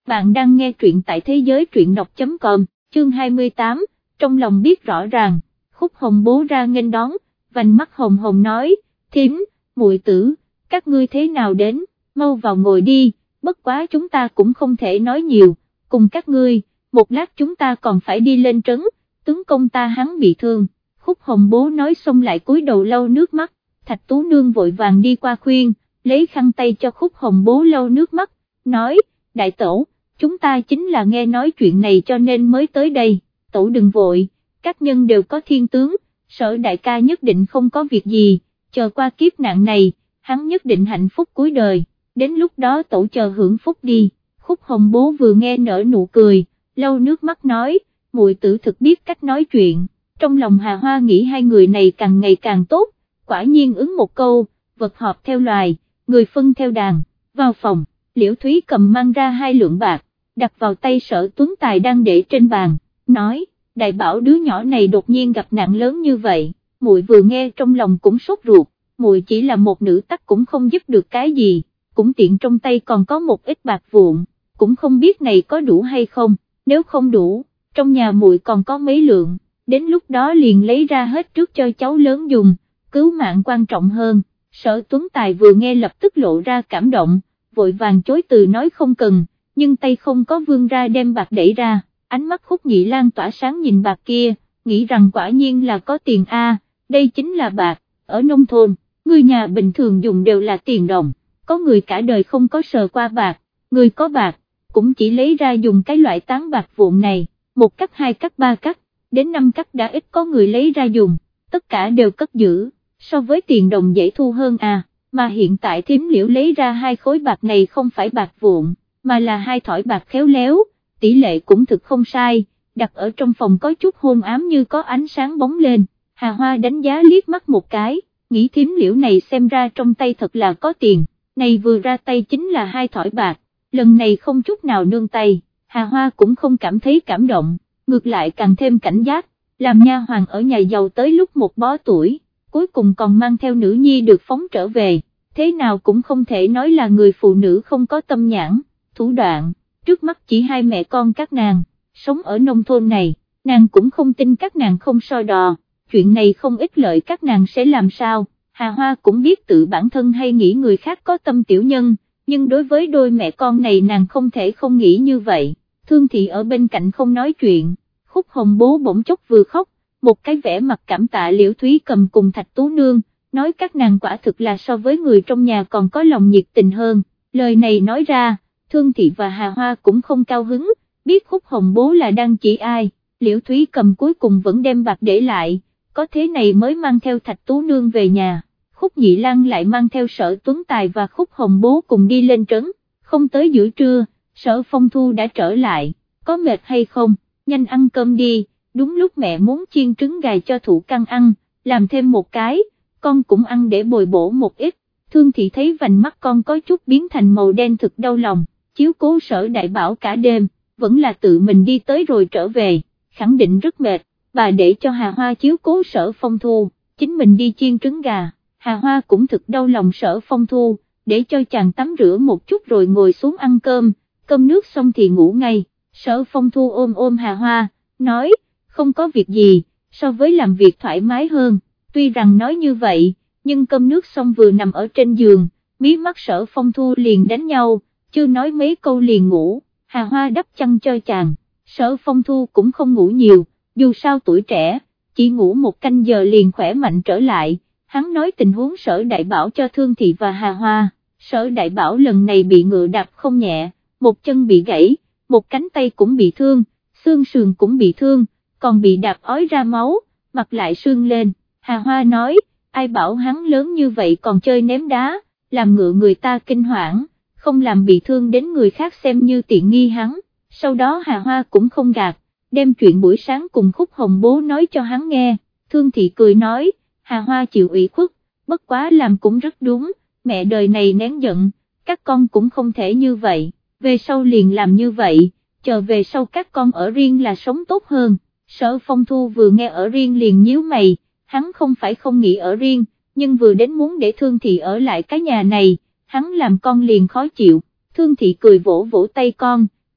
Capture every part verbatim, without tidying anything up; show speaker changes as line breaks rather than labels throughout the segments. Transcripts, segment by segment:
bạn đang nghe truyện tại thế giới truyện đọc chấm com, chương hai mươi tám, trong lòng biết rõ ràng, Khúc Hồng Bố ra nghênh đón, vành mắt hồng hồng nói, thím, muội tử, các ngươi thế nào đến, mau vào ngồi đi, bất quá chúng ta cũng không thể nói nhiều, cùng các ngươi, một lát chúng ta còn phải đi lên trấn, tướng công ta hắn bị thương. Khúc Hồng Bố nói xong lại cúi đầu lau nước mắt, Thạch Tú Nương vội vàng đi qua khuyên, lấy khăn tay cho Khúc Hồng Bố lau nước mắt, nói, đại tẩu, chúng ta chính là nghe nói chuyện này cho nên mới tới đây, tẩu đừng vội, các nhân đều có thiên tướng, Sở đại ca nhất định không có việc gì, chờ qua kiếp nạn này, hắn nhất định hạnh phúc cuối đời, đến lúc đó tẩu chờ hưởng phúc đi. Khúc Hồng Bố vừa nghe nở nụ cười, lau nước mắt nói, muội tử thực biết cách nói chuyện, trong lòng Hà Hoa nghĩ hai người này càng ngày càng tốt, quả nhiên ứng một câu, vật hợp theo loài, người phân theo đàn, vào phòng, Liễu Thúy cầm mang ra hai lượng bạc, đặt vào tay Sở Tuấn Tài đang để trên bàn, nói, đại bảo đứa nhỏ này đột nhiên gặp nạn lớn như vậy, muội vừa nghe trong lòng cũng sốt ruột, muội chỉ là một nữ tắc cũng không giúp được cái gì, cũng tiện trong tay còn có một ít bạc vụn, cũng không biết này có đủ hay không, nếu không đủ, trong nhà muội còn có mấy lượng, đến lúc đó liền lấy ra hết trước cho cháu lớn dùng, cứu mạng quan trọng hơn. Sở Tuấn Tài vừa nghe lập tức lộ ra cảm động, vội vàng chối từ nói không cần, nhưng tay không có vươn ra đem bạc đẩy ra, ánh mắt Khúc Nhị Lan tỏa sáng nhìn bạc kia, nghĩ rằng quả nhiên là có tiền a, đây chính là bạc, ở nông thôn, người nhà bình thường dùng đều là tiền đồng, có người cả đời không có sờ qua bạc, người có bạc, cũng chỉ lấy ra dùng cái loại tán bạc vụn này, một cắt hai cắt ba cắt, đến năm cắt đã ít có người lấy ra dùng, tất cả đều cất giữ, so với tiền đồng dễ thu hơn à, mà hiện tại thím Liễu lấy ra hai khối bạc này không phải bạc vụn, mà là hai thỏi bạc khéo léo, tỷ lệ cũng thực không sai, đặt ở trong phòng có chút hôn ám như có ánh sáng bóng lên, Hà Hoa đánh giá liếc mắt một cái, nghĩ thím Liễu này xem ra trong tay thật là có tiền, này vừa ra tay chính là hai thỏi bạc, lần này không chút nào nương tay, Hà Hoa cũng không cảm thấy cảm động, ngược lại càng thêm cảnh giác, làm nha hoàn ở nhà giàu tới lúc một bó tuổi, cuối cùng còn mang theo nữ nhi được phóng trở về, thế nào cũng không thể nói là người phụ nữ không có tâm nhãn, thủ đoạn, trước mắt chỉ hai mẹ con các nàng, sống ở nông thôn này, nàng cũng không tin các nàng không so đò, chuyện này không ích lợi các nàng sẽ làm sao, Hà Hoa cũng biết tự bản thân hay nghĩ người khác có tâm tiểu nhân, nhưng đối với đôi mẹ con này nàng không thể không nghĩ như vậy, Thương Thị ở bên cạnh không nói chuyện, Khúc Hồng Bố bỗng chốc vừa khóc, một cái vẻ mặt cảm tạ Liễu Thúy cầm cùng Thạch Tú Nương, nói các nàng quả thực là so với người trong nhà còn có lòng nhiệt tình hơn, lời này nói ra, Thương Thị và Hà Hoa cũng không cao hứng, biết Khúc Hồng Bố là đang chỉ ai, Liễu Thúy cầm cuối cùng vẫn đem bạc để lại, có thế này mới mang theo Thạch Tú Nương về nhà, Khúc Nhị Lan lại mang theo Sở Tuấn Tài và Khúc Hồng Bố cùng đi lên trấn, không tới giữa trưa, Sở Phong Thu đã trở lại, có mệt hay không, nhanh ăn cơm đi, đúng lúc mẹ muốn chiên trứng gà cho Thụ Căn ăn, làm thêm một cái, con cũng ăn để bồi bổ một ít, Thương Thị thấy vành mắt con có chút biến thành màu đen thực đau lòng, chiếu cố Sở Đại Bảo cả đêm, vẫn là tự mình đi tới rồi trở về, khẳng định rất mệt, bà để cho Hà Hoa chiếu cố Sở Phong Thu, chính mình đi chiên trứng gà, Hà Hoa cũng thực đau lòng Sở Phong Thu, để cho chàng tắm rửa một chút rồi ngồi xuống ăn cơm, cơm nước xong thì ngủ ngay, Sở Phong Thu ôm ôm Hà Hoa, nói, không có việc gì, so với làm việc thoải mái hơn, tuy rằng nói như vậy, nhưng cơm nước xong vừa nằm ở trên giường, mí mắt Sở Phong Thu liền đánh nhau, chưa nói mấy câu liền ngủ, Hà Hoa đắp chăn cho chàng, Sở Phong Thu cũng không ngủ nhiều, dù sao tuổi trẻ, chỉ ngủ một canh giờ liền khỏe mạnh trở lại, hắn nói tình huống Sở Đại Bảo cho Thương Thị và Hà Hoa, Sở Đại Bảo lần này bị ngựa đạp không nhẹ, một chân bị gãy, một cánh tay cũng bị thương, xương sườn cũng bị thương, còn bị đạp ói ra máu, mặt lại sưng lên, Hà Hoa nói, ai bảo hắn lớn như vậy còn chơi ném đá, làm ngựa người ta kinh hoảng, không làm bị thương đến người khác xem như tiện nghi hắn, sau đó Hà Hoa cũng không gạt, đem chuyện buổi sáng cùng Khúc Hồng Bố nói cho hắn nghe, Thương Thị cười nói, Hà Hoa chịu ủy khuất, bất quá làm cũng rất đúng, mẹ đời này nén giận, các con cũng không thể như vậy, về sau liền làm như vậy, chờ về sau các con ở riêng là sống tốt hơn. Sở Phong Thu vừa nghe ở riêng liền nhíu mày, hắn không phải không nghĩ ở riêng, nhưng vừa đến muốn để Thương Thị ở lại cái nhà này, hắn làm con liền khó chịu, Thương Thị cười vỗ vỗ tay con,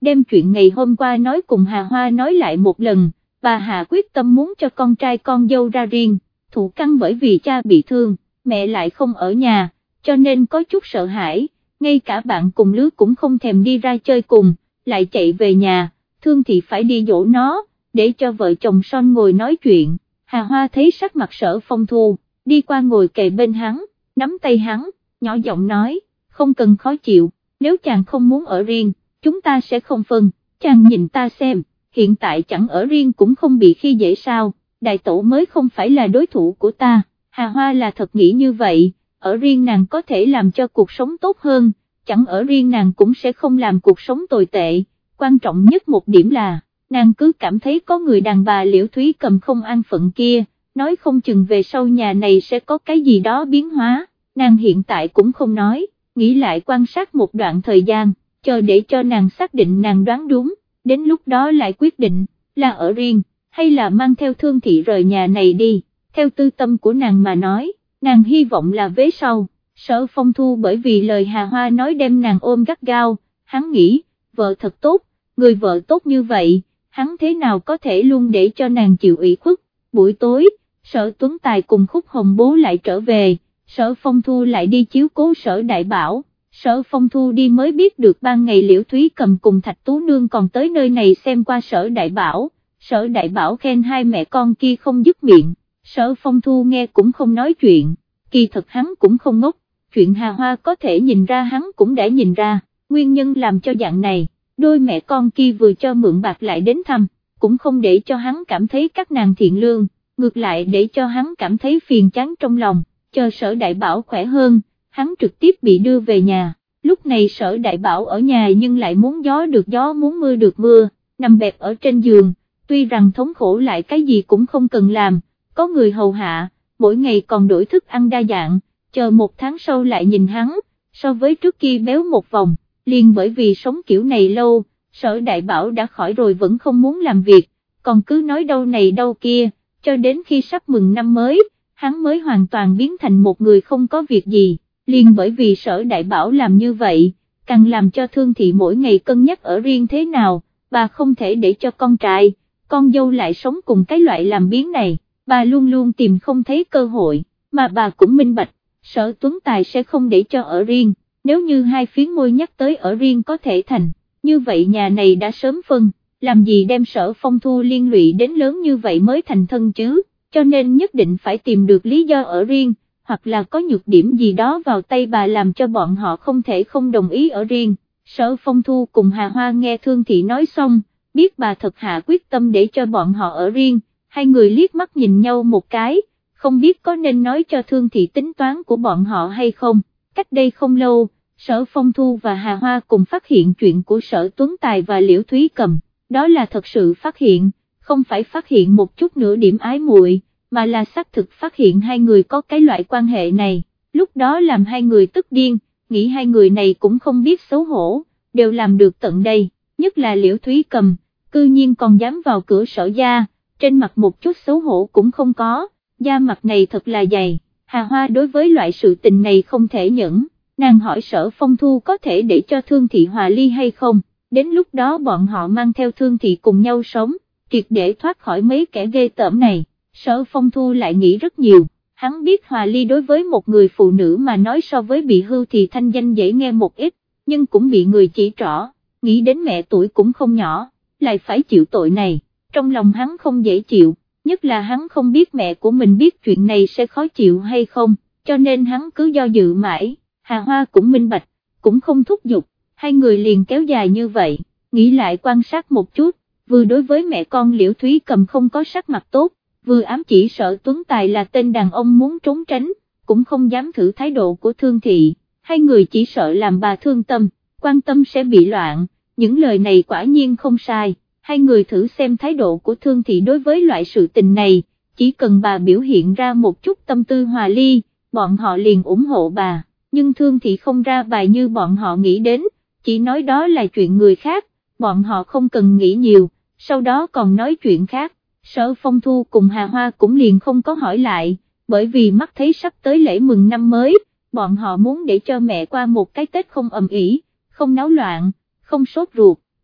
đem chuyện ngày hôm qua nói cùng Hà Hoa nói lại một lần. Bà Hạ quyết tâm muốn cho con trai con dâu ra riêng, thụ căn bởi vì cha bị thương, mẹ lại không ở nhà, cho nên có chút sợ hãi, ngay cả bạn cùng lứa cũng không thèm đi ra chơi cùng, lại chạy về nhà, Thương Thị phải đi dỗ nó, để cho vợ chồng son ngồi nói chuyện. Hà Hoa thấy sắc mặt Sở Phong Thu, đi qua ngồi kề bên hắn, nắm tay hắn, nhỏ giọng nói, không cần khó chịu, nếu chàng không muốn ở riêng, chúng ta sẽ không phân, chàng nhìn ta xem, hiện tại chẳng ở riêng cũng không bị khi dễ sao, đại tổ mới không phải là đối thủ của ta. Hà Hoa là thật nghĩ như vậy, ở riêng nàng có thể làm cho cuộc sống tốt hơn, chẳng ở riêng nàng cũng sẽ không làm cuộc sống tồi tệ, quan trọng nhất một điểm là, nàng cứ cảm thấy có người đàn bà Liễu Thúy Cầm không an phận kia, nói không chừng về sau nhà này sẽ có cái gì đó biến hóa, nàng hiện tại cũng không nói, nghĩ lại quan sát một đoạn thời gian, chờ để cho nàng xác định nàng đoán đúng, đến lúc đó lại quyết định, là ở riêng, hay là mang theo Thương Thị rời nhà này đi, theo tư tâm của nàng mà nói, nàng hy vọng là vế sau. Sở Phong Thu bởi vì lời Hà Hoa nói đem nàng ôm gắt gao, hắn nghĩ, vợ thật tốt, người vợ tốt như vậy, hắn thế nào có thể luôn để cho nàng chịu ủy khuất. Buổi tối, Sở Tuấn Tài cùng Khúc Hồng Bố lại trở về, Sở Phong Thu lại đi chiếu cố Sở Đại Bảo, Sở Phong Thu đi mới biết được ban ngày Liễu Thúy Cầm cùng Thạch Tú Nương còn tới nơi này xem qua Sở Đại Bảo, Sở Đại Bảo khen hai mẹ con kia không dứt miệng, Sở Phong Thu nghe cũng không nói chuyện, kỳ thật hắn cũng không ngốc. Chuyện Hà Hoa có thể nhìn ra hắn cũng đã nhìn ra, nguyên nhân làm cho dạng này, đôi mẹ con kia vừa cho mượn bạc lại đến thăm, cũng không để cho hắn cảm thấy các nàng thiện lương, ngược lại để cho hắn cảm thấy phiền chán trong lòng, chờ Sở Đại Bảo khỏe hơn, hắn trực tiếp bị đưa về nhà, lúc này Sở Đại Bảo ở nhà nhưng lại muốn gió được gió muốn mưa được mưa, nằm bẹp ở trên giường, tuy rằng thống khổ lại cái gì cũng không cần làm, có người hầu hạ, mỗi ngày còn đổi thức ăn đa dạng. Chờ một tháng sau lại nhìn hắn, so với trước kia béo một vòng, liền bởi vì sống kiểu này lâu, Sở Đại Bảo đã khỏi rồi vẫn không muốn làm việc, còn cứ nói đâu này đâu kia, cho đến khi sắp mừng năm mới, hắn mới hoàn toàn biến thành một người không có việc gì, liền bởi vì Sở Đại Bảo làm như vậy, càng làm cho Thương Thị mỗi ngày cân nhắc ở riêng thế nào, bà không thể để cho con trai, con dâu lại sống cùng cái loại làm biếng này, bà luôn luôn tìm không thấy cơ hội, mà bà cũng minh bạch. Sở Tuấn Tài sẽ không để cho ở riêng, nếu như hai phiến môi nhắc tới ở riêng có thể thành, như vậy nhà này đã sớm phân, làm gì đem Sở Phong Thu liên lụy đến lớn như vậy mới thành thân chứ, cho nên nhất định phải tìm được lý do ở riêng, hoặc là có nhược điểm gì đó vào tay bà làm cho bọn họ không thể không đồng ý ở riêng. Sở Phong Thu cùng Hà Hoa nghe Thương Thị nói xong, biết bà thật hạ quyết tâm để cho bọn họ ở riêng, hai người liếc mắt nhìn nhau một cái. Không biết có nên nói cho Thương Thị tính toán của bọn họ hay không. Cách đây không lâu, Sở Phong Thu và Hà Hoa cùng phát hiện chuyện của Sở Tuấn Tài và Liễu Thúy Cầm, đó là thật sự phát hiện, không phải phát hiện một chút nửa điểm ái muội, mà là xác thực phát hiện hai người có cái loại quan hệ này, lúc đó làm hai người tức điên, nghĩ hai người này cũng không biết xấu hổ, đều làm được tận đây, nhất là Liễu Thúy Cầm, cư nhiên còn dám vào cửa Sở gia, trên mặt một chút xấu hổ cũng không có. Da mặt này thật là dày, Hà Hoa đối với loại sự tình này không thể nhẫn, nàng hỏi Sở Phong Thu có thể để cho Thương Thị hòa ly hay không, đến lúc đó bọn họ mang theo Thương Thị cùng nhau sống, triệt để thoát khỏi mấy kẻ ghê tởm này. Sở Phong Thu lại nghĩ rất nhiều, hắn biết hòa ly đối với một người phụ nữ mà nói so với bị hưu thì thanh danh dễ nghe một ít, nhưng cũng bị người chỉ trỏ, nghĩ đến mẹ tuổi cũng không nhỏ, lại phải chịu tội này, trong lòng hắn không dễ chịu. Nhất là hắn không biết mẹ của mình biết chuyện này sẽ khó chịu hay không, cho nên hắn cứ do dự mãi, Hà Hoa cũng minh bạch, cũng không thúc giục, hai người liền kéo dài như vậy, nghĩ lại quan sát một chút, vừa đối với mẹ con Liễu Thúy Cầm không có sắc mặt tốt, vừa ám chỉ Sở Tuấn Tài là tên đàn ông muốn trốn tránh, cũng không dám thử thái độ của Thương Thị, hai người chỉ sợ làm bà thương tâm, quan tâm sẽ bị loạn, những lời này quả nhiên không sai. Hai người thử xem thái độ của Thương Thị đối với loại sự tình này, chỉ cần bà biểu hiện ra một chút tâm tư hòa ly, bọn họ liền ủng hộ bà, nhưng Thương Thị không ra bài như bọn họ nghĩ đến, chỉ nói đó là chuyện người khác, bọn họ không cần nghĩ nhiều, sau đó còn nói chuyện khác. Sở Phong Thu cùng Hà Hoa cũng liền không có hỏi lại, bởi vì mắt thấy sắp tới lễ mừng năm mới, bọn họ muốn để cho mẹ qua một cái Tết không ầm ĩ, không náo loạn, không sốt ruột.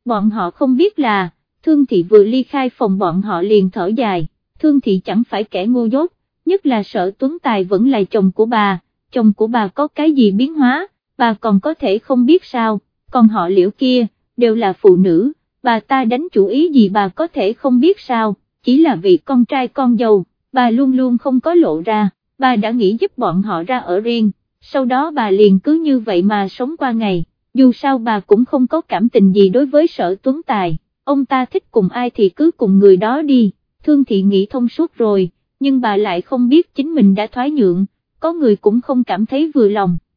bọn họ không biết là, Thương Thị vừa ly khai phòng bọn họ liền thở dài, Thương Thị chẳng phải kẻ ngu dốt, nhất là Sở Tuấn Tài vẫn là chồng của bà, chồng của bà có cái gì biến hóa, bà còn có thể không biết sao, còn họ Liễu kia, đều là phụ nữ, bà ta đánh chủ ý gì bà có thể không biết sao, chỉ là vì con trai con dâu, bà luôn luôn không có lộ ra, bà đã nghĩ giúp bọn họ ra ở riêng, sau đó bà liền cứ như vậy mà sống qua ngày, dù sao bà cũng không có cảm tình gì đối với Sở Tuấn Tài, ông ta thích cùng ai thì cứ cùng người đó đi, Thương Thị nghĩ thông suốt rồi, nhưng bà lại không biết chính mình đã thoái nhượng, có người cũng không cảm thấy vừa lòng.